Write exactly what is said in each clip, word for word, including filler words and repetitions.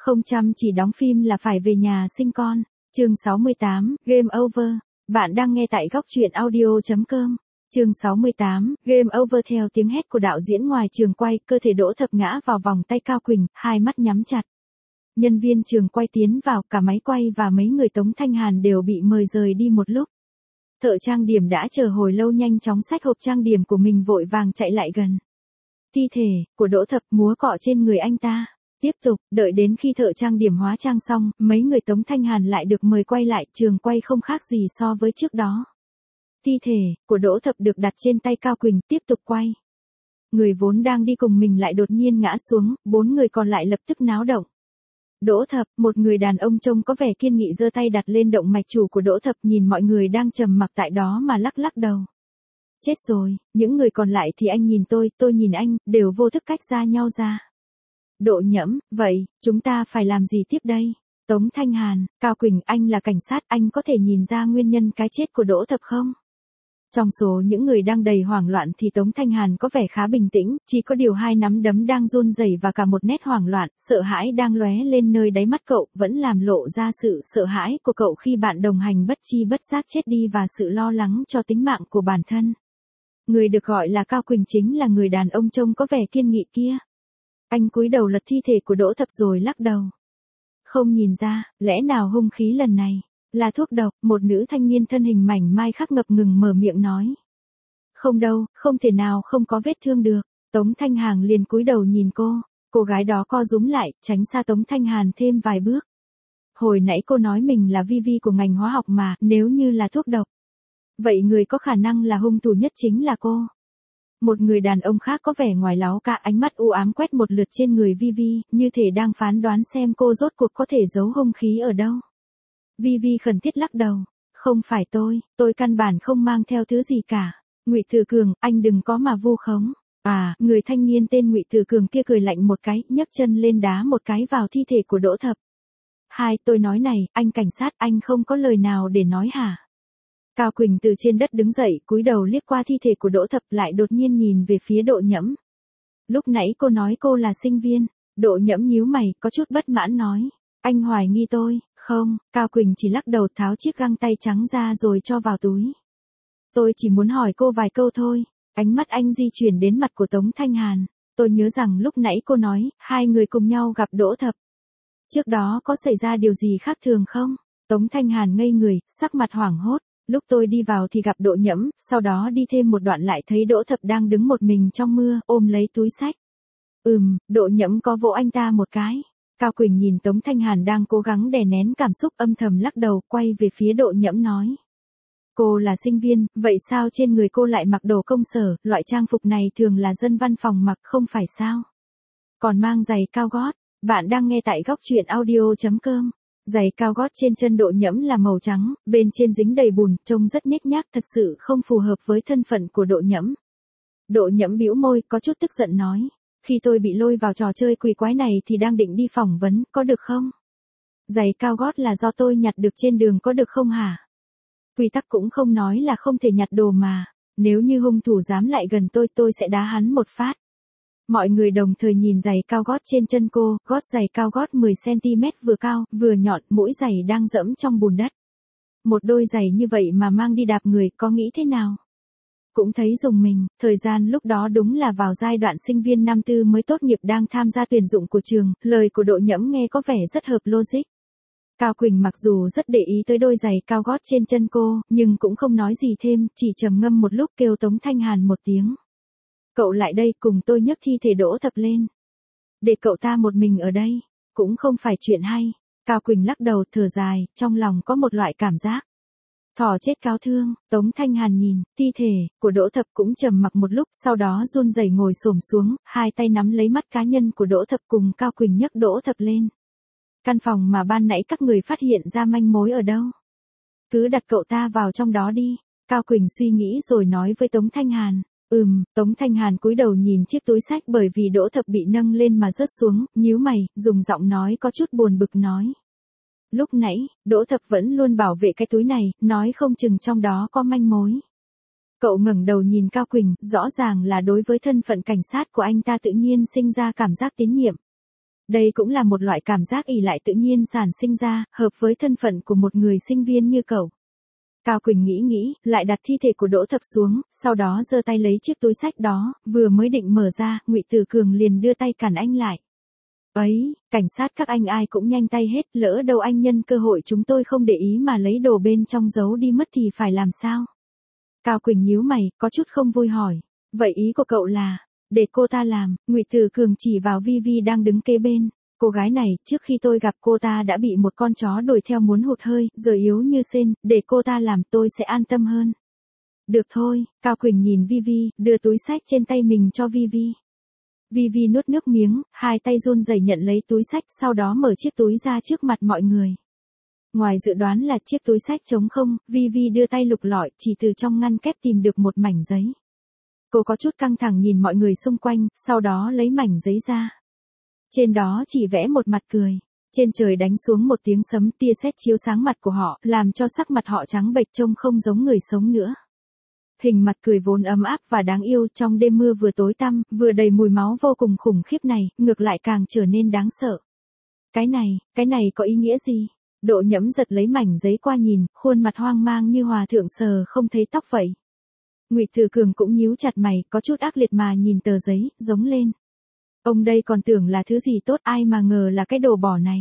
Không chăm chỉ đóng phim là phải về nhà sinh con. Chương sáu mươi tám, Game Over. Bạn đang nghe tại góc truyện audio chấm com. Chương sáu mươi tám, Game Over. Theo tiếng hét của đạo diễn ngoài trường quay, cơ thể Đỗ Thập ngã vào vòng tay Cao Quỳnh, hai mắt nhắm chặt. Nhân viên trường quay tiến vào, cả máy quay và mấy người Tống Thanh Hàn đều bị mời rời đi một lúc. Thợ trang điểm đã chờ hồi lâu nhanh chóng xách hộp trang điểm của mình vội vàng chạy lại gần. Thi thể của Đỗ Thập múa cọ trên người anh ta. Tiếp tục, đợi đến khi thợ trang điểm hóa trang xong, mấy người Tống Thanh Hàn lại được mời quay lại, trường quay không khác gì so với trước đó. Thi thể của Đỗ Thập được đặt trên tay Cao Quỳnh, tiếp tục quay. Người vốn đang đi cùng mình lại đột nhiên ngã xuống, bốn người còn lại lập tức náo động. Đỗ Thập, một người đàn ông trông có vẻ kiên nghị giơ tay đặt lên động mạch chủ của Đỗ Thập, nhìn mọi người đang trầm mặc tại đó mà lắc lắc đầu. Chết rồi, những người còn lại thì anh nhìn tôi, tôi nhìn anh, đều vô thức cách xa nhau ra. Độ Nhẫm, vậy, chúng ta phải làm gì tiếp đây? Tống Thanh Hàn, Cao Quỳnh, anh là cảnh sát, anh có thể nhìn ra nguyên nhân cái chết của Đỗ Thập không? Trong số những người đang đầy hoảng loạn thì Tống Thanh Hàn có vẻ khá bình tĩnh, chỉ có điều hai nắm đấm đang run rẩy và cả một nét hoảng loạn, sợ hãi đang lóe lên nơi đáy mắt cậu, vẫn làm lộ ra sự sợ hãi của cậu khi bạn đồng hành bất chi bất giác chết đi và sự lo lắng cho tính mạng của bản thân. Người được gọi là Cao Quỳnh chính là người đàn ông trông có vẻ kiên nghị kia. Anh cúi đầu lật thi thể của Đỗ Thập rồi lắc đầu. Không nhìn ra, lẽ nào hung khí lần này là thuốc độc? Một nữ thanh niên thân hình mảnh mai khắc ngập ngừng mở miệng nói. Không đâu, không thể nào không có vết thương được. Tống Thanh Hàn liền cúi đầu nhìn cô, cô gái đó co rúm lại, tránh xa Tống Thanh Hàn thêm vài bước. Hồi nãy cô nói mình là vi vi của ngành hóa học mà, nếu như là thuốc độc, vậy người có khả năng là hung thủ nhất chính là cô. Một người đàn ông khác có vẻ ngoài láo cả, ánh mắt u ám quét một lượt trên người Vi Vi, như thể đang phán đoán xem cô rốt cuộc có thể giấu hung khí ở đâu. Vi Vi khẩn thiết lắc đầu, không phải tôi, tôi căn bản không mang theo thứ gì cả. Ngụy Thừa Cường, anh đừng có mà vu khống. À, người thanh niên tên Ngụy Thừa Cường kia cười lạnh một cái, nhấc chân lên đá một cái vào thi thể của Đỗ Thập. Hai, tôi nói này, anh cảnh sát, anh không có lời nào để nói hả? Cao Quỳnh từ trên đất đứng dậy, cúi đầu liếc qua thi thể của Đỗ Thập, lại đột nhiên nhìn về phía Độ Nhẫm. Lúc nãy cô nói cô là sinh viên. Độ Nhẫm nhíu mày, có chút bất mãn nói. Anh hoài nghi tôi? Không, Cao Quỳnh chỉ lắc đầu, tháo chiếc găng tay trắng ra rồi cho vào túi. Tôi chỉ muốn hỏi cô vài câu thôi. Ánh mắt anh di chuyển đến mặt của Tống Thanh Hàn. Tôi nhớ rằng lúc nãy cô nói, hai người cùng nhau gặp Đỗ Thập. Trước đó có xảy ra điều gì khác thường không? Tống Thanh Hàn ngây người, sắc mặt hoảng hốt. Lúc tôi đi vào thì gặp Độ Nhẫm, sau đó đi thêm một đoạn lại thấy Đỗ Thập đang đứng một mình trong mưa, ôm lấy túi xách. Ừm, Độ Nhẫm có vỗ anh ta một cái. Cao Quỳnh nhìn Tống Thanh Hàn đang cố gắng đè nén cảm xúc, âm thầm lắc đầu, quay về phía Độ Nhẫm nói. Cô là sinh viên, vậy sao trên người cô lại mặc đồ công sở, loại trang phục này thường là dân văn phòng mặc không phải sao? Còn mang giày cao gót. Bạn đang nghe tại góc truyện audio chấm com. Giày cao gót trên chân Độ Nhẫm là màu trắng, bên trên dính đầy bùn, trông rất nhếch nhác, thật sự không phù hợp với thân phận của Độ Nhẫm. Độ Nhẫm bĩu môi, có chút tức giận nói. Khi tôi bị lôi vào trò chơi quỷ quái này thì đang định đi phỏng vấn, có được không? Giày cao gót là do tôi nhặt được trên đường, có được không hả? Quy tắc cũng không nói là không thể nhặt đồ mà. Nếu như hung thủ dám lại gần tôi, tôi sẽ đá hắn một phát. Mọi người đồng thời nhìn giày cao gót trên chân cô, gót giày cao gót mười xăng ti mét vừa cao, vừa nhọn, mũi giày đang dẫm trong bùn đất. Một đôi giày như vậy mà mang đi đạp người, có nghĩ thế nào? Cũng thấy rùng mình, thời gian lúc đó đúng là vào giai đoạn sinh viên năm tư mới tốt nghiệp đang tham gia tuyển dụng của trường, lời của Độ Nhẫm nghe có vẻ rất hợp logic. Cao Quỳnh mặc dù rất để ý tới đôi giày cao gót trên chân cô, nhưng cũng không nói gì thêm, chỉ trầm ngâm một lúc kêu Tống Thanh Hàn một tiếng. Cậu lại đây cùng tôi nhấc thi thể Đỗ Thập lên. Để cậu ta một mình ở đây, cũng không phải chuyện hay. Cao Quỳnh lắc đầu thở dài, trong lòng có một loại cảm giác. Thỏ chết cáo thương, Tống Thanh Hàn nhìn, thi thể của Đỗ Thập cũng trầm mặc một lúc, sau đó run rẩy ngồi xổm xuống, hai tay nắm lấy mắt cá nhân của Đỗ Thập cùng Cao Quỳnh nhấc Đỗ Thập lên. Căn phòng mà ban nãy các người phát hiện ra manh mối ở đâu? Cứ đặt cậu ta vào trong đó đi. Cao Quỳnh suy nghĩ rồi nói với Tống Thanh Hàn. Ừm, Tống Thanh Hàn cúi đầu nhìn chiếc túi xách bởi vì Đỗ Thập bị nâng lên mà rớt xuống, nhíu mày, dùng giọng nói có chút buồn bực nói. Lúc nãy, Đỗ Thập vẫn luôn bảo vệ cái túi này, nói không chừng trong đó có manh mối. Cậu ngẩng đầu nhìn Cao Quỳnh, rõ ràng là đối với thân phận cảnh sát của anh ta tự nhiên sinh ra cảm giác tín nhiệm. Đây cũng là một loại cảm giác ỷ lại tự nhiên sản sinh ra, hợp với thân phận của một người sinh viên như cậu. Cao Quỳnh nghĩ nghĩ, lại đặt thi thể của Đỗ Thập xuống, sau đó giơ tay lấy chiếc túi xách đó, vừa mới định mở ra, Ngụy Tử Cường liền đưa tay cản anh lại. Ấy, cảnh sát các anh ai cũng nhanh tay hết, lỡ đâu anh nhân cơ hội chúng tôi không để ý mà lấy đồ bên trong giấu đi mất thì phải làm sao? Cao Quỳnh nhíu mày, có chút không vui hỏi. Vậy ý của cậu là, để cô ta làm? Ngụy Tử Cường chỉ vào Vi Vi đang đứng kế bên. Cô gái này, trước khi tôi gặp cô ta đã bị một con chó đuổi theo muốn hụt hơi, giờ yếu như sên, để cô ta làm tôi sẽ an tâm hơn. Được thôi, Cao Quỳnh nhìn Vi Vi, đưa túi xách trên tay mình cho Vi Vi. Vi Vi nuốt nước miếng, hai tay run rẩy nhận lấy túi xách, sau đó mở chiếc túi ra trước mặt mọi người. Ngoài dự đoán là chiếc túi xách trống không, Vi Vi đưa tay lục lọi, chỉ từ trong ngăn kép tìm được một mảnh giấy. Cô có chút căng thẳng nhìn mọi người xung quanh, sau đó lấy mảnh giấy ra. Trên đó chỉ vẽ một mặt cười. Trên trời đánh xuống một tiếng sấm, tia sét chiếu sáng mặt của họ, làm cho sắc mặt họ trắng bệch trông không giống người sống nữa. Hình mặt cười vốn ấm áp và đáng yêu trong đêm mưa vừa tối tăm, vừa đầy mùi máu vô cùng khủng khiếp này, ngược lại càng trở nên đáng sợ. Cái này, cái này có ý nghĩa gì? Độ Nhẫm giật lấy mảnh giấy qua nhìn, khuôn mặt hoang mang như hòa thượng sờ không thấy tóc vậy. Ngụy Tử Cường cũng nhíu chặt mày, có chút ác liệt mà nhìn tờ giấy, giống lên. Ông đây còn tưởng là thứ gì tốt, ai mà ngờ là cái đồ bỏ này.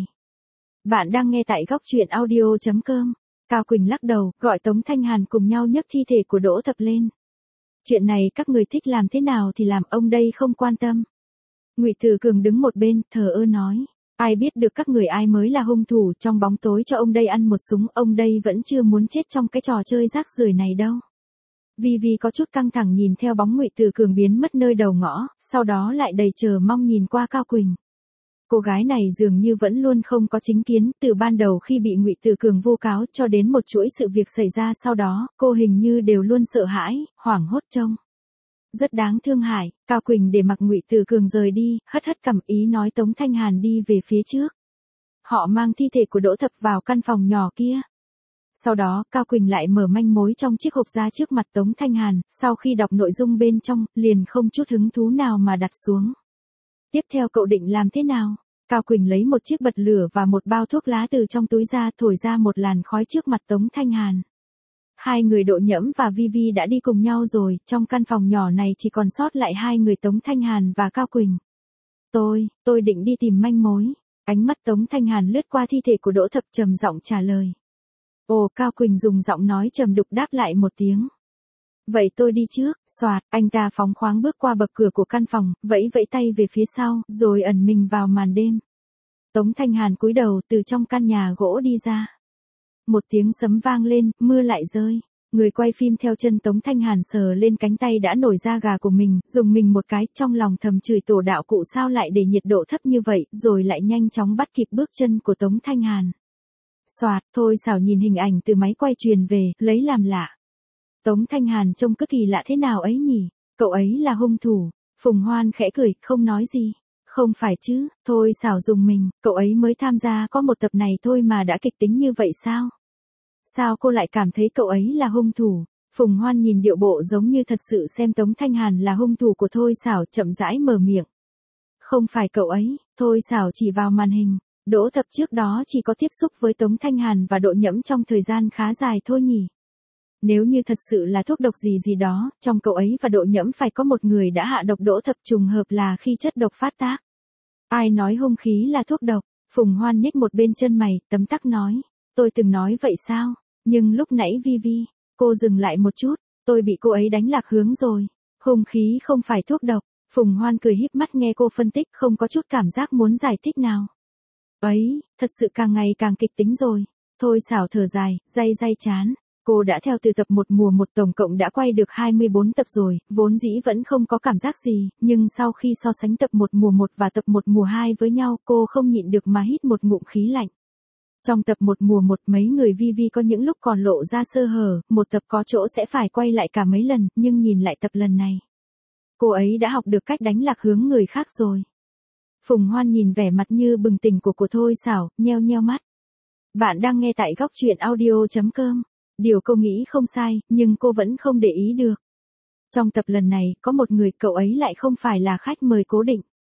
Bạn đang nghe tại góc truyện audio chấm com. Cao Quỳnh lắc đầu, gọi Tống Thanh Hàn cùng nhau nhấc thi thể của Đỗ Thập lên. Chuyện này các người thích làm thế nào thì làm, ông đây không quan tâm. Ngụy Tử Cường đứng một bên, thờ ơ nói. Ai biết được các người ai mới là hung thủ, trong bóng tối cho ông đây ăn một súng, ông đây vẫn chưa muốn chết trong cái trò chơi rác rưởi này đâu. Vi Vi có chút căng thẳng nhìn theo bóng Ngụy Tử Cường biến mất nơi đầu ngõ, sau đó lại đầy chờ mong nhìn qua Cao Quỳnh. Cô gái này dường như vẫn luôn không có chính kiến, từ ban đầu khi bị Ngụy Tử Cường vu cáo cho đến một chuỗi sự việc xảy ra sau đó, cô hình như đều luôn sợ hãi, hoảng hốt trông. Rất đáng thương hại. Cao Quỳnh để mặc Ngụy Tử Cường rời đi, hất hất cằm ý nói Tống Thanh Hàn đi về phía trước. Họ mang thi thể của Đỗ Thập vào căn phòng nhỏ kia. Sau đó, Cao Quỳnh lại mở manh mối trong chiếc hộp ra trước mặt Tống Thanh Hàn, sau khi đọc nội dung bên trong, liền không chút hứng thú nào mà đặt xuống. Tiếp theo cậu định làm thế nào? Cao Quỳnh lấy một chiếc bật lửa và một bao thuốc lá từ trong túi ra, thổi ra một làn khói trước mặt Tống Thanh Hàn. Hai người Độ Nhẫm và Vi Vi đã đi cùng nhau rồi, trong căn phòng nhỏ này chỉ còn sót lại hai người Tống Thanh Hàn và Cao Quỳnh. Tôi, tôi định đi tìm manh mối. Ánh mắt Tống Thanh Hàn lướt qua thi thể của Đỗ Thập trầm giọng trả lời. Ồ, Cao Quỳnh dùng giọng nói trầm đục đáp lại một tiếng. Vậy tôi đi trước. Soạt, anh ta phóng khoáng bước qua bậc cửa của căn phòng, vẫy vẫy tay về phía sau, rồi ẩn mình vào màn đêm. Tống Thanh Hàn cúi đầu từ trong căn nhà gỗ đi ra. Một tiếng sấm vang lên, mưa lại rơi. Người quay phim theo chân Tống Thanh Hàn sờ lên cánh tay đã nổi da gà của mình, dùng mình một cái, trong lòng thầm chửi tổ đạo cụ sao lại để nhiệt độ thấp như vậy, rồi lại nhanh chóng bắt kịp bước chân của Tống Thanh Hàn. Soạt, Thôi Xảo nhìn hình ảnh từ máy quay truyền về, lấy làm lạ. Tống Thanh Hàn trông cứ kỳ lạ thế nào ấy nhỉ? Cậu ấy là hung thủ. Phùng Hoan khẽ cười, không nói gì. Không phải chứ, Thôi Xảo dùng mình, cậu ấy mới tham gia có một tập này thôi mà đã kịch tính như vậy sao? Sao cô lại cảm thấy cậu ấy là hung thủ? Phùng Hoan nhìn điệu bộ giống như thật sự xem Tống Thanh Hàn là hung thủ của Thôi Xảo, chậm rãi mở miệng. Không phải cậu ấy. Thôi Xảo chỉ vào màn hình. Đỗ Thập trước đó chỉ có tiếp xúc với Tống Thanh Hàn và Độ Nhẫm trong thời gian khá dài thôi nhỉ. Nếu như thật sự là thuốc độc gì gì đó, trong cậu ấy và Độ Nhẫm phải có một người đã hạ độc Đỗ Thập, trùng hợp là khi chất độc phát tác. Ai nói hung khí là thuốc độc? Phùng Hoan nhếch một bên chân mày, tấm tắc nói. Tôi từng nói vậy sao? Nhưng lúc nãy Vi Vi, cô dừng lại một chút, tôi bị cô ấy đánh lạc hướng rồi. Hung khí không phải thuốc độc. Phùng Hoan cười híp mắt nghe cô phân tích, không có chút cảm giác muốn giải thích nào. Ấy, thật sự càng ngày càng kịch tính rồi. Thôi Xảo thở dài, day day chán. Cô đã theo từ tập một mùa một tổng cộng đã quay được hai mươi bốn tập rồi, vốn dĩ vẫn không có cảm giác gì, nhưng sau khi so sánh tập một mùa một và tập một mùa hai với nhau, cô không nhịn được mà hít một ngụm khí lạnh. Trong tập một mùa một mấy người Vi Vi có những lúc còn lộ ra sơ hở, một tập có chỗ sẽ phải quay lại cả mấy lần, nhưng nhìn lại tập lần này. Cô ấy đã học được cách đánh lạc hướng người khác rồi. Phùng Hoan nhìn vẻ mặt như bừng tỉnh của của Thôi Xảo, nheo nheo mắt. Bạn đang nghe tại góc truyện audio chấm com. Điều cô nghĩ không sai, nhưng cô vẫn không để ý được. Trong tập lần này, có một người, cậu ấy lại không phải là khách mời cố định.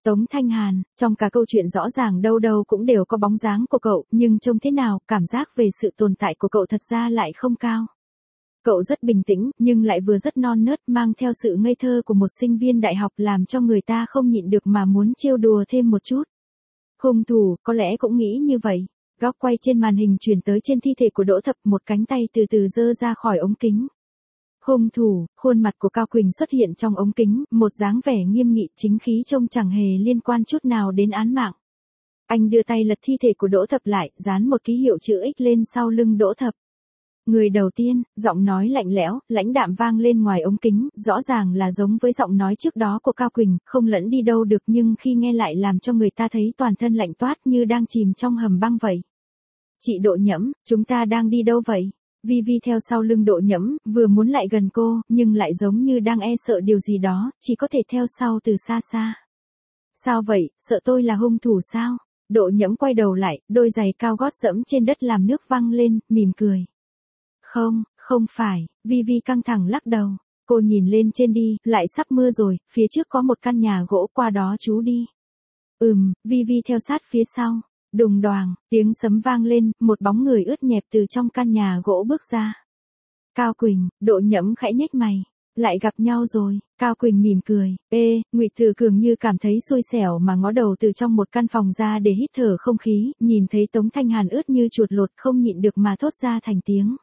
Tống Thanh Hàn, trong cả câu chuyện rõ ràng đâu đâu cũng đều có bóng dáng của cậu, nhưng trông thế nào, cảm giác về sự tồn tại của cậu thật ra lại không cao. Cậu rất bình tĩnh, nhưng lại vừa rất non nớt, mang theo sự ngây thơ của một sinh viên đại học làm cho người ta không nhịn được mà muốn trêu đùa thêm một chút. Hung thủ, có lẽ cũng nghĩ như vậy. Góc quay trên màn hình chuyển tới trên thi thể của Đỗ Thập, một cánh tay từ từ giơ ra khỏi ống kính. Hung thủ, khuôn mặt của Cao Quỳnh xuất hiện trong ống kính, một dáng vẻ nghiêm nghị chính khí trông chẳng hề liên quan chút nào đến án mạng. Anh đưa tay lật thi thể của Đỗ Thập lại, dán một ký hiệu chữ X lên sau lưng Đỗ Thập. Người đầu tiên, giọng nói lạnh lẽo, lãnh đạm vang lên ngoài ống kính, rõ ràng là giống với giọng nói trước đó của Cao Quỳnh, không lẫn đi đâu được nhưng khi nghe lại làm cho người ta thấy toàn thân lạnh toát như đang chìm trong hầm băng vậy. Chị Đỗ Nhẫm, chúng ta đang đi đâu vậy? Vi Vi theo sau lưng Đỗ Nhẫm, vừa muốn lại gần cô, nhưng lại giống như đang e sợ điều gì đó, chỉ có thể theo sau từ xa xa. Sao vậy, sợ tôi là hung thủ sao? Đỗ Nhẫm quay đầu lại, đôi giày cao gót dẫm trên đất làm nước văng lên, mỉm cười. Không, không phải, Vi Vi căng thẳng lắc đầu. Cô nhìn lên trên đi, lại sắp mưa rồi, phía trước có một căn nhà gỗ, qua đó chú đi. Ừm, Vi Vi theo sát phía sau. Đùng đoàng, tiếng sấm vang lên, một bóng người ướt nhẹp từ trong căn nhà gỗ bước ra. Cao Quỳnh, Đỗ Nhẫm khẽ nhếch mày. Lại gặp nhau rồi, Cao Quỳnh mỉm cười. Ê, Ngụy Thừa Cường như cảm thấy xui xẻo mà ngó đầu từ trong một căn phòng ra để hít thở không khí, nhìn thấy Tống Thanh Hàn ướt như chuột lột không nhịn được mà thốt ra thành tiếng.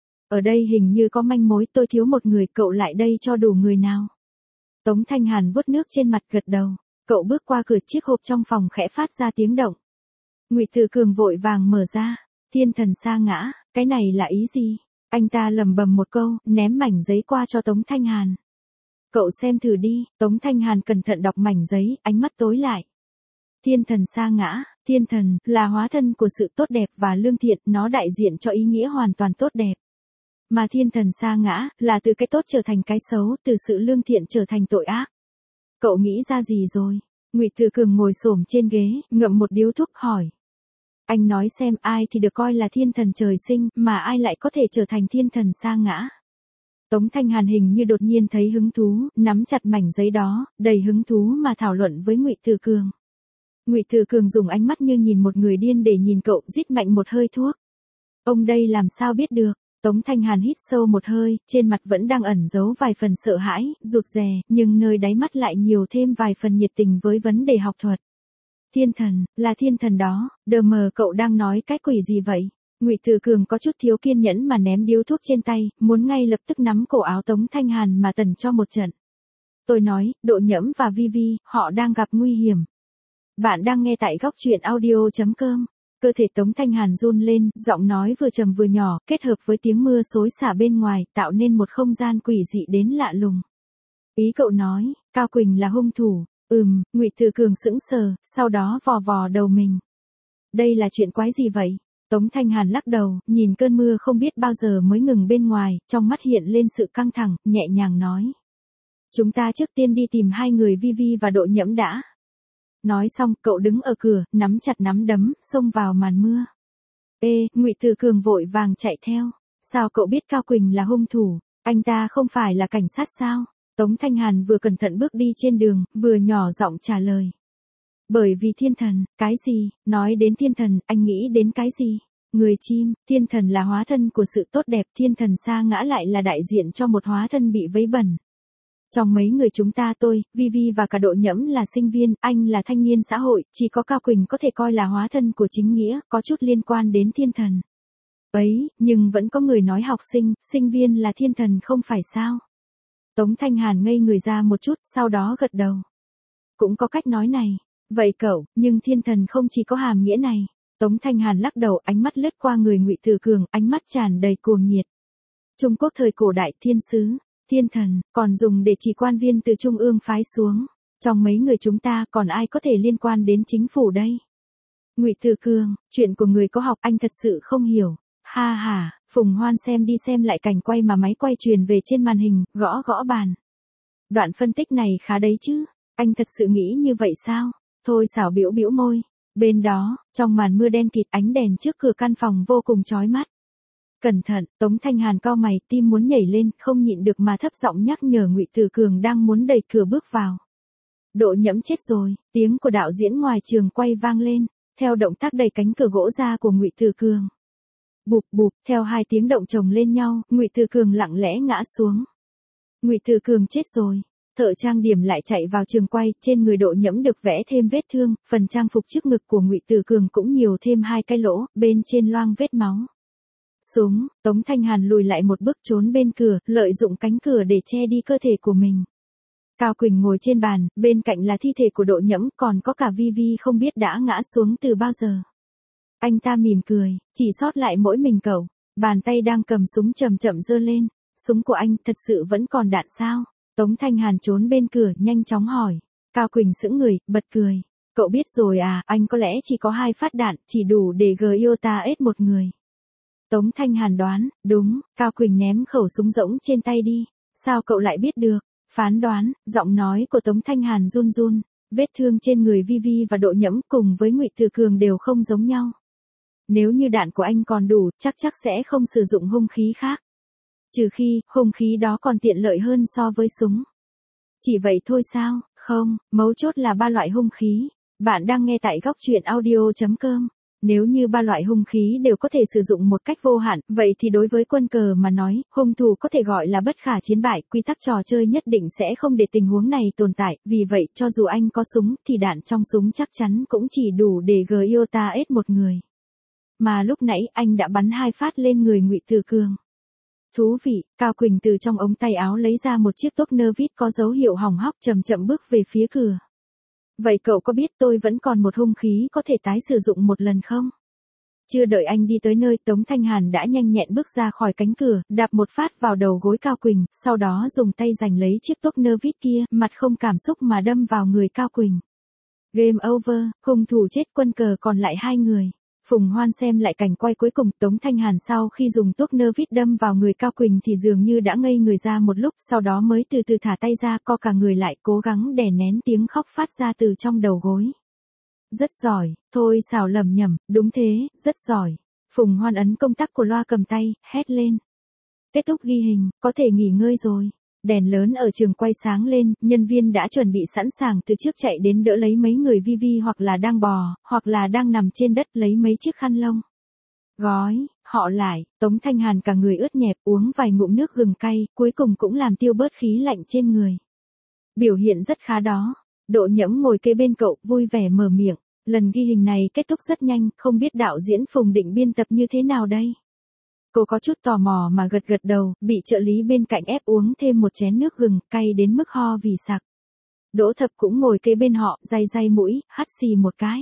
Ở đây hình như có manh mối, tôi thiếu một người, cậu lại đây cho đủ người nào. Tống Thanh Hàn vuốt nước trên mặt gật đầu, cậu bước qua cửa, chiếc hộp trong phòng khẽ phát ra tiếng động. Ngụy Thừa Cường vội vàng mở ra, thiên thần sa ngã, cái này là ý gì? Anh ta lầm bầm một câu, ném mảnh giấy qua cho Tống Thanh Hàn. Cậu xem thử đi, Tống Thanh Hàn cẩn thận đọc mảnh giấy, ánh mắt tối lại. Thiên thần sa ngã, thiên thần, là hóa thân của sự tốt đẹp và lương thiện, nó đại diện cho ý nghĩa hoàn toàn tốt đẹp. Mà thiên thần sa ngã, là từ cái tốt trở thành cái xấu, từ sự lương thiện trở thành tội ác. Cậu nghĩ ra gì rồi? Ngụy Thừa Cường ngồi xổm trên ghế, ngậm một điếu thuốc hỏi. Anh nói xem ai thì được coi là thiên thần trời sinh, mà ai lại có thể trở thành thiên thần sa ngã. Tống Thanh Hàn hình như đột nhiên thấy hứng thú, nắm chặt mảnh giấy đó, đầy hứng thú mà thảo luận với Ngụy Thừa Cường. Ngụy Thừa Cường dùng ánh mắt như nhìn một người điên để nhìn cậu, rít mạnh một hơi thuốc. Ông đây làm sao biết được? Tống Thanh Hàn hít sâu một hơi, trên mặt vẫn đang ẩn giấu vài phần sợ hãi, rụt rè, nhưng nơi đáy mắt lại nhiều thêm vài phần nhiệt tình với vấn đề học thuật. Thiên thần, là thiên thần đó, đờ mờ cậu đang nói cái quỷ gì vậy? Ngụy Thừa Cường có chút thiếu kiên nhẫn mà ném điếu thuốc trên tay, muốn ngay lập tức nắm cổ áo Tống Thanh Hàn mà tần cho một trận. Tôi nói, Đỗ Nhẫm và Vi Vi, họ đang gặp nguy hiểm. Bạn đang nghe tại góc truyện audio chấm com. Cơ thể Tống Thanh Hàn run lên, giọng nói vừa trầm vừa nhỏ, kết hợp với tiếng mưa xối xả bên ngoài, tạo nên một không gian quỷ dị đến lạ lùng. Ý cậu nói, Cao Quỳnh là hung thủ. Ừm, Ngụy Thừa Cường sững sờ, sau đó vò vò đầu mình. Đây là chuyện quái gì vậy? Tống Thanh Hàn lắc đầu, nhìn cơn mưa không biết bao giờ mới ngừng bên ngoài, trong mắt hiện lên sự căng thẳng, nhẹ nhàng nói. Chúng ta trước tiên đi tìm hai người Vi Vi và Đỗ Nhẫm đã. Nói xong, cậu đứng ở cửa, nắm chặt nắm đấm, xông vào màn mưa. Ê, Ngụy Thừa Cường vội vàng chạy theo. Sao cậu biết Cao Quỳnh là hung thủ? Anh ta không phải là cảnh sát sao? Tống Thanh Hàn vừa cẩn thận bước đi trên đường, vừa nhỏ giọng trả lời. Bởi vì thiên thần, cái gì? Nói đến thiên thần, anh nghĩ đến cái gì? Người chim, thiên thần là hóa thân của sự tốt đẹp, thiên thần sa ngã lại là đại diện cho một hóa thân bị vấy bẩn. Trong mấy người chúng ta tôi, Vi Vi và cả Đỗ Nhẫm là sinh viên, anh là thanh niên xã hội, chỉ có Cao Quỳnh có thể coi là hóa thân của chính nghĩa, có chút liên quan đến thiên thần. Ấy, nhưng vẫn có người nói học sinh, sinh viên là thiên thần không phải sao? Tống Thanh Hàn ngây người ra một chút, sau đó gật đầu. Cũng có cách nói này. Vậy cậu, nhưng thiên thần không chỉ có hàm nghĩa này. Tống Thanh Hàn lắc đầu, ánh mắt lướt qua người Ngụy Thừa Cường, ánh mắt tràn đầy cuồng nhiệt. Trung Quốc thời cổ đại, thiên sứ, thiên thần, còn dùng để chỉ quan viên từ trung ương phái xuống. Trong mấy người chúng ta còn ai có thể liên quan đến chính phủ đây? Ngụy Thừa Cường, chuyện của người có học anh thật sự không hiểu. Ha ha, Phùng Hoan xem đi xem lại cảnh quay mà máy quay truyền về trên màn hình, gõ gõ bàn. Đoạn phân tích này khá đấy chứ, anh thật sự nghĩ như vậy sao? Thôi xảo bĩu bĩu môi. Bên đó, trong màn mưa đen kịt, ánh đèn trước cửa căn phòng vô cùng chói mắt. Cẩn thận, Tống Thanh Hàn cau mày, tim muốn nhảy lên, không nhịn được mà thấp giọng nhắc nhở Ngụy Thừa Cường đang muốn đẩy cửa bước vào. Độ Nhẫm chết rồi, tiếng của đạo diễn ngoài trường quay vang lên, theo động tác đẩy cánh cửa gỗ ra của Ngụy Từ Cường. Bụp bụp, theo hai tiếng động chồng lên nhau, Ngụy Từ Cường lặng lẽ ngã xuống. Ngụy Từ Cường chết rồi. Thợ trang điểm lại chạy vào trường quay, trên người Độ Nhẫm được vẽ thêm vết thương, phần trang phục trước ngực của Ngụy Từ Cường cũng nhiều thêm hai cái lỗ, bên trên loang vết máu. Súng, Tống Thanh Hàn lùi lại một bước trốn bên cửa, lợi dụng cánh cửa để che đi cơ thể của mình. Cao Quỳnh ngồi trên bàn, bên cạnh là thi thể của Độ Nhẫm, còn có cả Vi Vi không biết đã ngã xuống từ bao giờ. Anh ta mỉm cười, chỉ sót lại mỗi mình cậu, bàn tay đang cầm súng chậm chậm giơ lên. Súng của anh thật sự vẫn còn đạn sao? Tống Thanh Hàn trốn bên cửa, nhanh chóng hỏi. Cao Quỳnh sững người, bật cười. Cậu biết rồi à, anh có lẽ chỉ có hai phát đạn, chỉ đủ để Giota ết một người. Tống Thanh Hàn đoán, đúng, Cao Quỳnh ném khẩu súng rỗng trên tay đi. Sao cậu lại biết được? Phán đoán, giọng nói của Tống Thanh Hàn run run. Vết thương trên người Vi Vi và Độ Nhẫm cùng với Ngụy Từ Cường đều không giống nhau. Nếu như đạn của anh còn đủ, chắc chắc sẽ không sử dụng hung khí khác. Trừ khi, hung khí đó còn tiện lợi hơn so với súng. Chỉ vậy thôi sao? Không, mấu chốt là ba loại hung khí. Bạn đang nghe tại góc truyện audio chấm com. Nếu như ba loại hung khí đều có thể sử dụng một cách vô hạn, vậy thì đối với quân cờ mà nói, hung thủ có thể gọi là bất khả chiến bại, quy tắc trò chơi nhất định sẽ không để tình huống này tồn tại, vì vậy, cho dù anh có súng, thì đạn trong súng chắc chắn cũng chỉ đủ để Giota ết một người. Mà lúc nãy, anh đã bắn hai phát lên người Ngụy Từ Cường. Thú vị, Cao Quỳnh từ trong ống tay áo lấy ra một chiếc tốp nơ vít có dấu hiệu hỏng hóc, chậm chậm bước về phía cửa. Vậy cậu có biết tôi vẫn còn một hung khí có thể tái sử dụng một lần không? Chưa đợi anh đi tới nơi, Tống Thanh Hàn đã nhanh nhẹn bước ra khỏi cánh cửa, đạp một phát vào đầu gối Cao Quỳnh, sau đó dùng tay giành lấy chiếc tốp nơ vít kia, mặt không cảm xúc mà đâm vào người Cao Quỳnh. Game over, hung thủ chết, quân cờ còn lại hai người. Phùng Hoan xem lại cảnh quay cuối cùng, Tống Thanh Hàn sau khi dùng tốp nơ vít đâm vào người Cao Quỳnh thì dường như đã ngây người ra một lúc, sau đó mới từ từ thả tay ra, co cả người lại, cố gắng đè nén tiếng khóc phát ra từ trong đầu gối. Rất giỏi, thôi xảo lầm nhầm, đúng thế, rất giỏi. Phùng Hoan ấn công tắc của loa cầm tay, hét lên. Kết thúc ghi hình, có thể nghỉ ngơi rồi. Đèn lớn ở trường quay sáng lên, nhân viên đã chuẩn bị sẵn sàng từ trước chạy đến đỡ lấy mấy người Vi Vi hoặc là đang bò, hoặc là đang nằm trên đất lấy mấy chiếc khăn lông. Gói, họ lại, Tống Thanh Hàn cả người ướt nhẹp, uống vài ngụm nước gừng cay, cuối cùng cũng làm tiêu bớt khí lạnh trên người. Biểu hiện rất khá đó. Độ Nhẫm ngồi kế bên cậu, vui vẻ mở miệng. Lần ghi hình này kết thúc rất nhanh, không biết đạo diễn Phùng định biên tập như thế nào đây? Cô có chút tò mò mà gật gật đầu, bị trợ lý bên cạnh ép uống thêm một chén nước gừng, cay đến mức ho vì sặc. Đỗ Thập cũng ngồi kế bên họ, day day mũi, hắt xì một cái.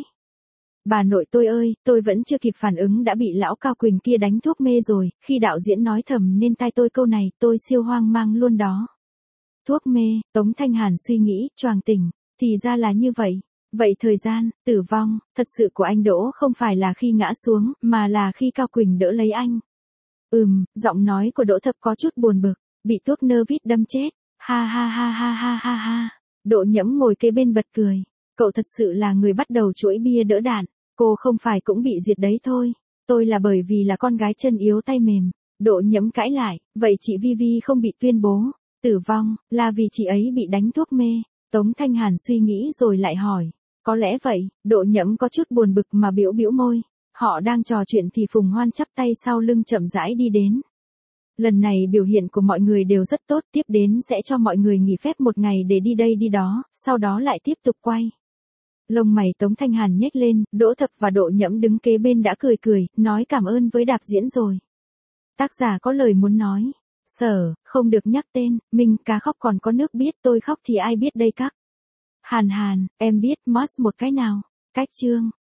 Bà nội tôi ơi, tôi vẫn chưa kịp phản ứng đã bị lão Cao Quỳnh kia đánh thuốc mê rồi, khi đạo diễn nói thầm nên tai tôi câu này, tôi siêu hoang mang luôn đó. Thuốc mê, Tống Thanh Hàn suy nghĩ, choàng tỉnh, thì ra là như vậy. Vậy thời gian, tử vong, thật sự của anh Đỗ không phải là khi ngã xuống, mà là khi Cao Quỳnh đỡ lấy anh. Ừm, giọng nói của Đỗ Thập có chút buồn bực, bị thuốc nơ vít đâm chết, ha ha ha ha ha ha ha. Độ Nhẫm ngồi kế bên bật cười, cậu thật sự là người bắt đầu chuỗi bia đỡ đạn, cô không phải cũng bị diệt đấy thôi, tôi là bởi vì là con gái chân yếu tay mềm. Độ Nhẫm cãi lại, vậy chị Vi Vi không bị tuyên bố tử vong, là vì chị ấy bị đánh thuốc mê. Tống Thanh Hàn suy nghĩ rồi lại hỏi, có lẽ vậy. Độ Nhẫm có chút buồn bực mà biểu biểu môi. Họ đang trò chuyện thì Phùng Hoan chắp tay sau lưng chậm rãi đi đến. Lần này biểu hiện của mọi người đều rất tốt, tiếp đến sẽ cho mọi người nghỉ phép một ngày để đi đây đi đó, sau đó lại tiếp tục quay. Lông mày Tống Thanh Hàn nhếch lên, Đỗ Thập và Độ Nhẫm đứng kế bên đã cười cười, nói cảm ơn với đạp diễn rồi. Tác giả có lời muốn nói. Sở, không được nhắc tên, mình cá khóc còn có nước biết, tôi khóc thì ai biết đây các. Hàn Hàn, em biết Moss một cái nào. Cách chương.